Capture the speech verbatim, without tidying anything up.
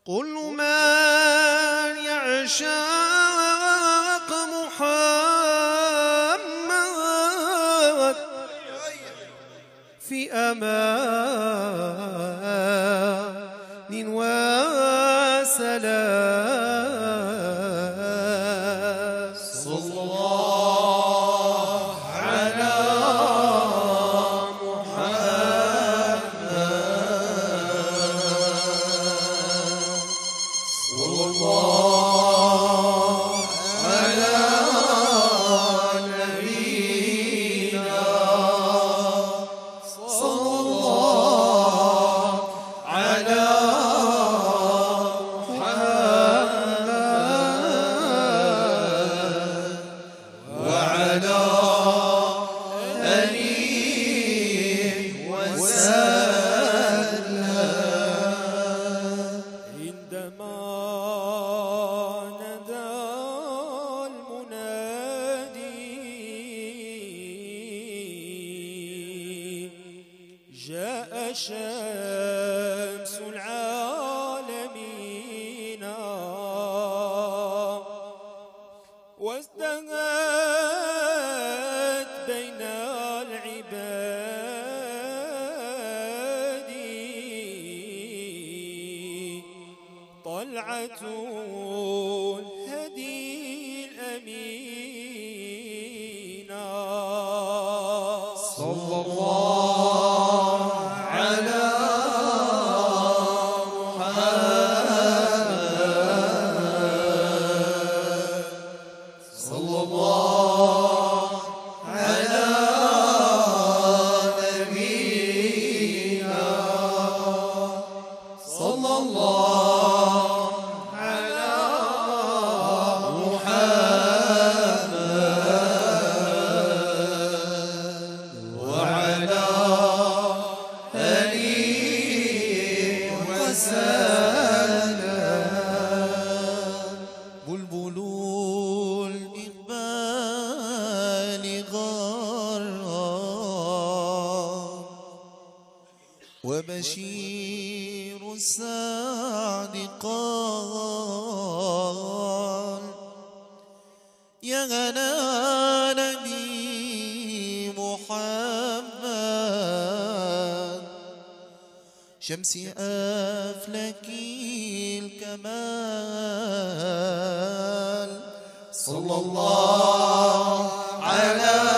كل من يعشق محمد في أمان وسلام. صلى الله على جاء شمس العالمين وازدهت بين العباد طلعة الهدي الأمين صلى الله على محمد صلى الله على نبينا صلى الله على محمد وعلى بلبل الإقبال غرام وبشير السعد قال يا غنى نبي محمد شمس أفلك الكمال صلى الله على